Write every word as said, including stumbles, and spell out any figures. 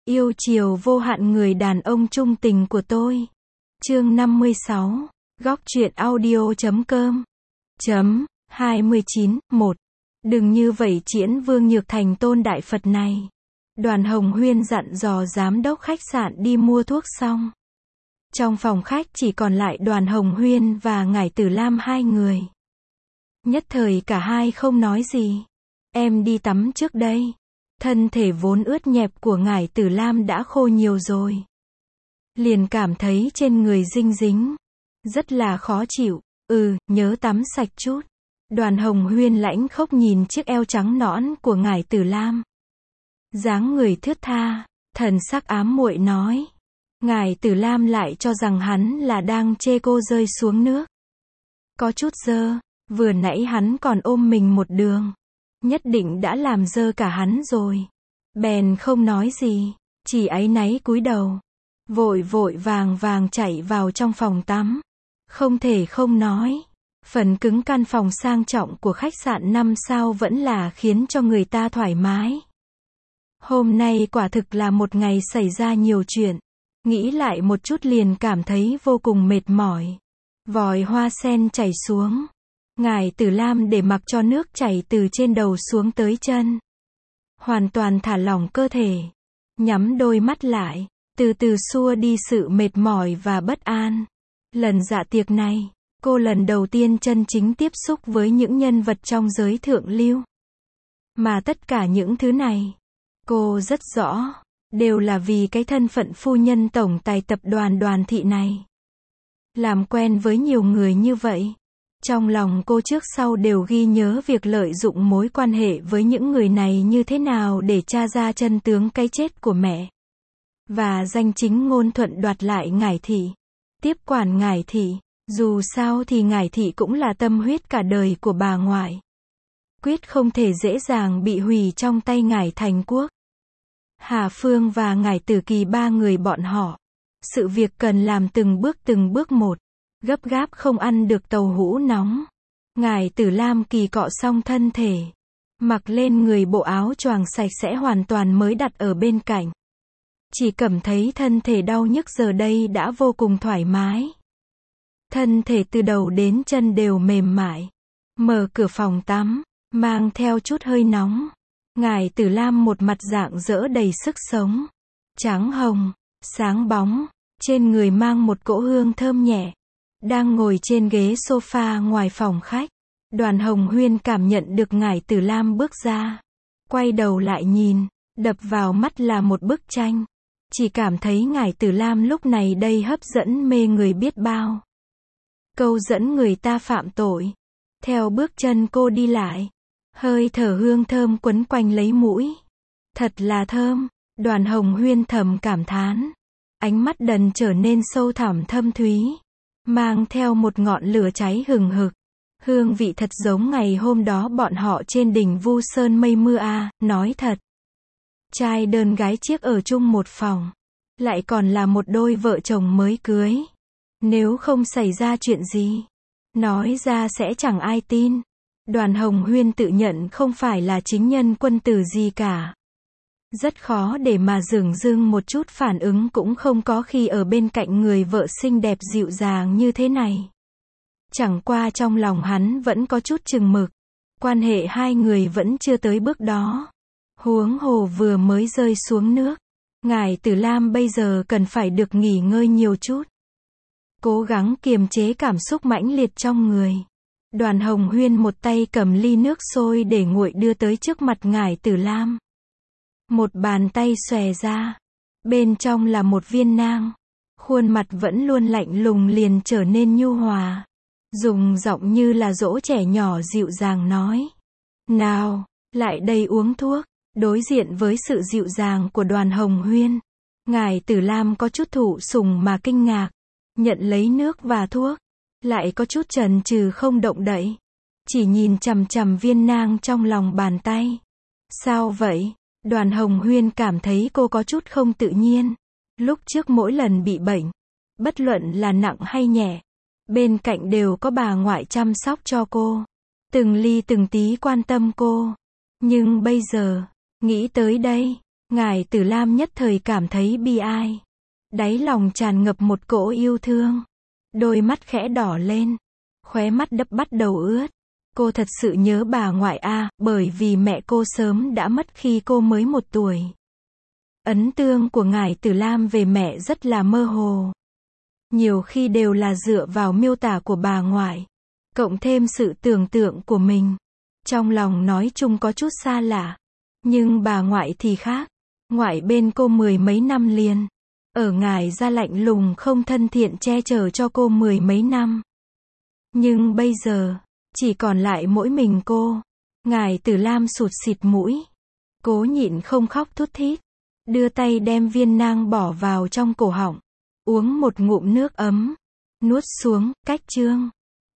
Yêu chiều vô hạn người đàn ông trung tình của tôi. Chương năm mươi sáu. Góc truyện audio chấm com. Chấm, hai mươi chín, một. Đừng như vậy Chiễn Vương Nhược Thành tôn đại Phật này. Đoàn Hồng Huyên dặn dò giám đốc khách sạn đi mua thuốc xong. Trong phòng khách chỉ còn lại Đoàn Hồng Huyên và Ngải Tử Lam hai người. Nhất thời cả hai không nói gì. Em đi tắm trước đây. Thân thể vốn ướt nhẹp của Ngải Tử Lam đã khô nhiều rồi. Liền cảm thấy trên người dinh dính. Rất là khó chịu. Ừ, nhớ tắm sạch chút. Đoàn Hồng Huyên lãnh khốc nhìn chiếc eo trắng nõn của Ngải Tử Lam. Dáng người thướt tha, thần sắc ám muội nói. Ngải Tử Lam lại cho rằng hắn là đang chê cô rơi xuống nước. Có chút dơ, vừa nãy hắn còn ôm mình một đường. Nhất định đã làm dơ cả hắn rồi. Bèn không nói gì, chỉ áy náy cúi đầu. Vội vội vàng vàng chạy vào trong phòng tắm. Không thể không nói. Phần cứng căn phòng sang trọng của khách sạn năm sao vẫn là khiến cho người ta thoải mái. Hôm nay quả thực là một ngày xảy ra nhiều chuyện. Nghĩ lại một chút liền cảm thấy vô cùng mệt mỏi. Vòi hoa sen chảy xuống. Ngải Tử Lam để mặc cho nước chảy từ trên đầu xuống tới chân. Hoàn toàn thả lỏng cơ thể. Nhắm đôi mắt lại. Từ từ xua đi sự mệt mỏi và bất an. Lần dạ tiệc này, cô lần đầu tiên chân chính tiếp xúc với những nhân vật trong giới thượng lưu. Mà tất cả những thứ này, cô rất rõ, đều là vì cái thân phận phu nhân tổng tài tập đoàn Đoàn Thị này. Làm quen với nhiều người như vậy, trong lòng cô trước sau đều ghi nhớ việc lợi dụng mối quan hệ với những người này như thế nào để tra ra chân tướng cái chết của mẹ. Và danh chính ngôn thuận đoạt lại Ngải Thị. Tiếp quản Ngải Thị, dù sao thì Ngải Thị cũng là tâm huyết cả đời của bà ngoại. Quyết không thể dễ dàng bị hủy trong tay Ngải Thành Quốc. Hà Phương và Ngải Tử Kỳ ba người bọn họ. Sự việc cần làm từng bước từng bước một. Gấp gáp không ăn được tàu hũ nóng. Ngải Tử Lam kỳ cọ xong thân thể. Mặc lên người bộ áo choàng sạch sẽ hoàn toàn mới đặt ở bên cạnh. Chỉ cảm thấy thân thể đau nhức giờ đây đã vô cùng thoải mái. Thân thể từ đầu đến chân đều mềm mại. Mở cửa phòng tắm, mang theo chút hơi nóng. Ngải Tử Lam một mặt rạng rỡ đầy sức sống. Trắng hồng, sáng bóng, trên người mang một cỗ hương thơm nhẹ. Đang ngồi trên ghế sofa ngoài phòng khách. Đoàn Hồng Huyên cảm nhận được Ngải Tử Lam bước ra. Quay đầu lại nhìn, đập vào mắt là một bức tranh. Chỉ cảm thấy Ngải Tử Lam lúc này đây hấp dẫn mê người biết bao. Câu dẫn người ta phạm tội. Theo bước chân cô đi lại. Hơi thở hương thơm quấn quanh lấy mũi. Thật là thơm. Đoàn Hồng Huyên thầm cảm thán. Ánh mắt đần trở nên sâu thẳm thâm thúy. Mang theo một ngọn lửa cháy hừng hực. Hương vị thật giống ngày hôm đó bọn họ trên đỉnh Vu Sơn mây mưa à, nói thật. Trai đơn gái chiếc ở chung một phòng. Lại còn là một đôi vợ chồng mới cưới. Nếu không xảy ra chuyện gì, nói ra sẽ chẳng ai tin. Đoàn Hồng Huyên tự nhận không phải là chính nhân quân tử gì cả. Rất khó để mà dửng dưng một chút phản ứng cũng không có khi ở bên cạnh người vợ xinh đẹp dịu dàng như thế này. Chẳng qua trong lòng hắn vẫn có chút chừng mực. Quan hệ hai người vẫn chưa tới bước đó. Huống hồ vừa mới rơi xuống nước. Ngải Tử Lam bây giờ cần phải được nghỉ ngơi nhiều chút. Cố gắng kiềm chế cảm xúc mãnh liệt trong người. Đoàn Hồng Huyên một tay cầm ly nước sôi để nguội đưa tới trước mặt Ngải Tử Lam. Một bàn tay xòe ra. Bên trong là một viên nang. Khuôn mặt vẫn luôn lạnh lùng liền trở nên nhu hòa. Dùng giọng như là dỗ trẻ nhỏ dịu dàng nói. Nào, lại đây uống thuốc. Đối diện với sự dịu dàng của Đoàn Hồng Huyên. Ngải Tử Lam có chút thụ sủng mà kinh ngạc. Nhận lấy nước và thuốc. Lại có chút chần chừ không động đậy. Chỉ nhìn chằm chằm viên nang trong lòng bàn tay. Sao vậy? Đoàn Hồng Huyên cảm thấy cô có chút không tự nhiên. Lúc trước mỗi lần bị bệnh. Bất luận là nặng hay nhẹ. Bên cạnh đều có bà ngoại chăm sóc cho cô. Từng ly từng tí quan tâm cô. Nhưng bây giờ, nghĩ tới đây, Ngải Tử Lam nhất thời cảm thấy bi ai. Đáy lòng tràn ngập một cỗ yêu thương. Đôi mắt khẽ đỏ lên. Khóe mắt đẫm bắt đầu ướt. Cô thật sự nhớ bà ngoại a, bởi vì mẹ cô sớm đã mất khi cô mới một tuổi. Ấn tượng của Ngải Tử Lam về mẹ rất là mơ hồ. Nhiều khi đều là dựa vào miêu tả của bà ngoại, cộng thêm sự tưởng tượng của mình. Trong lòng nói chung có chút xa lạ. Nhưng bà ngoại thì khác. Ngoại bên cô mười mấy năm liền. Ở Ngải gia lạnh lùng không thân thiện che chở cho cô mười mấy năm. Nhưng bây giờ, chỉ còn lại mỗi mình cô. Ngải Tử Lam sụt xịt mũi. Cố nhịn không khóc thút thít. Đưa tay đem viên nang bỏ vào trong cổ họng. Uống một ngụm nước ấm. Nuốt xuống, cách chương.